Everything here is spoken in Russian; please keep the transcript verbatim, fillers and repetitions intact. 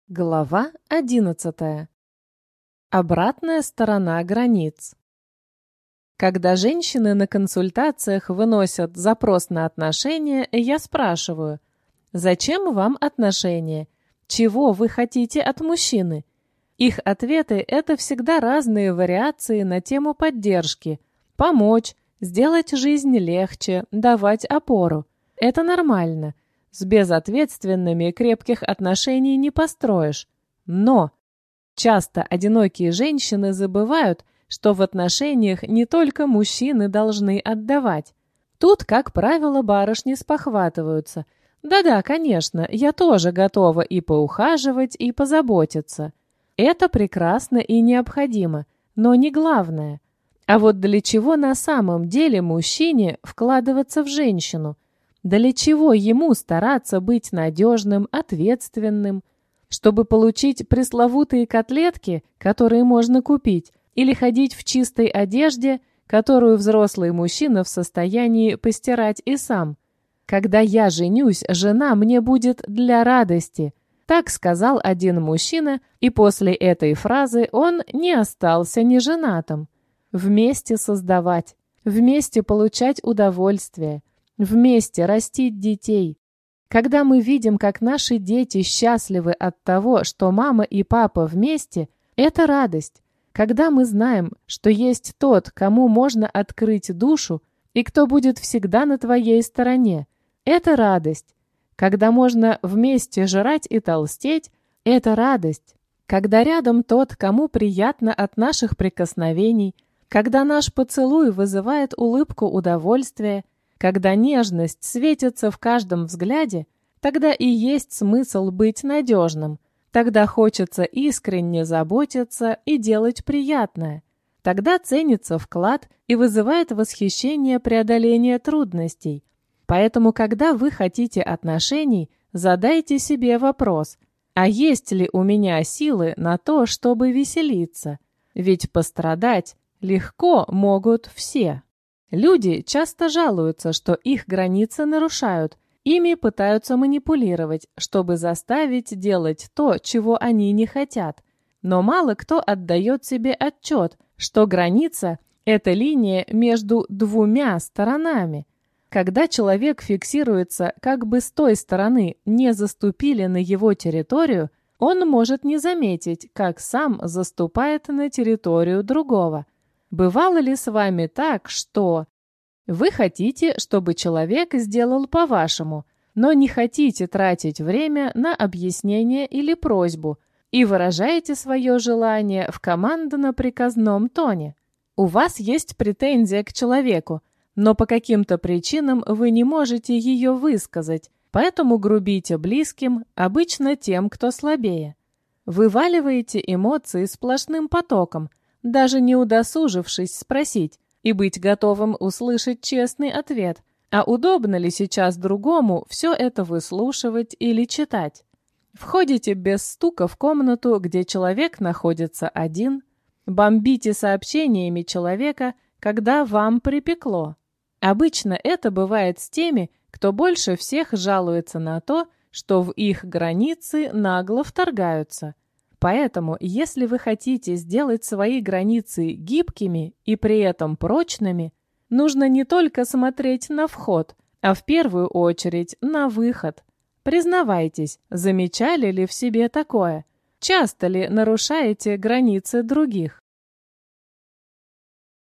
Глава одиннадцатая. Обратная сторона границ. Когда женщины на консультациях выносят запрос на отношения, я спрашиваю: «Зачем вам отношения? Чего вы хотите от мужчины?» Их ответы – это всегда разные вариации на тему поддержки, помочь, сделать жизнь легче, давать опору. Это нормально. С безответственными крепких отношений не построишь. Но часто одинокие женщины забывают, что в отношениях не только мужчины должны отдавать. Тут, как правило, барышни спохватываются. Да-да, конечно, я тоже готова и поухаживать, и позаботиться. Это прекрасно и необходимо, но не главное. А вот для чего на самом деле мужчине вкладываться в женщину? Для чего ему стараться быть надежным, ответственным? Чтобы получить пресловутые котлетки, которые можно купить, или ходить в чистой одежде, которую взрослый мужчина в состоянии постирать и сам? Когда я женюсь, жена мне будет для радости. Так сказал один мужчина, и после этой фразы он не остался неженатым. Вместе создавать, вместе получать удовольствие, вместе растить детей. Когда мы видим, как наши дети счастливы от того, что мама и папа вместе, это радость. Когда мы знаем, что есть тот, кому можно открыть душу, и кто будет всегда на твоей стороне, это радость. Когда можно вместе жрать и толстеть, это радость. Когда рядом тот, кому приятно от наших прикосновений, когда наш поцелуй вызывает улыбку удовольствия, когда нежность светится в каждом взгляде, тогда и есть смысл быть надежным. Тогда хочется искренне заботиться и делать приятное. Тогда ценится вклад и вызывает восхищение преодоление трудностей. Поэтому, когда вы хотите отношений, задайте себе вопрос: а есть ли у меня силы на то, чтобы веселиться? Ведь пострадать легко могут все. Люди часто жалуются, что их границы нарушают, ими пытаются манипулировать, чтобы заставить делать то, чего они не хотят. Но мало кто отдает себе отчет, что граница – это линия между двумя сторонами. Когда человек фиксируется, как бы с той стороны не заступили на его территорию, он может не заметить, как сам заступает на территорию другого. Бывало ли с вами так, что вы хотите, чтобы человек сделал по-вашему, но не хотите тратить время на объяснение или просьбу и выражаете свое желание в командно-приказном тоне? У вас есть претензия к человеку, но по каким-то причинам вы не можете ее высказать, поэтому грубите близким, обычно тем, кто слабее. Вываливаете эмоции сплошным потоком, даже не удосужившись спросить и быть готовым услышать честный ответ, а удобно ли сейчас другому все это выслушивать или читать. Входите без стука в комнату, где человек находится один, бомбите сообщениями человека, когда вам припекло. Обычно это бывает с теми, кто больше всех жалуется на то, что в их границы нагло вторгаются. Поэтому, если вы хотите сделать свои границы гибкими и при этом прочными, нужно не только смотреть на вход, а в первую очередь на выход. Признавайтесь, замечали ли в себе такое? Часто ли нарушаете границы других?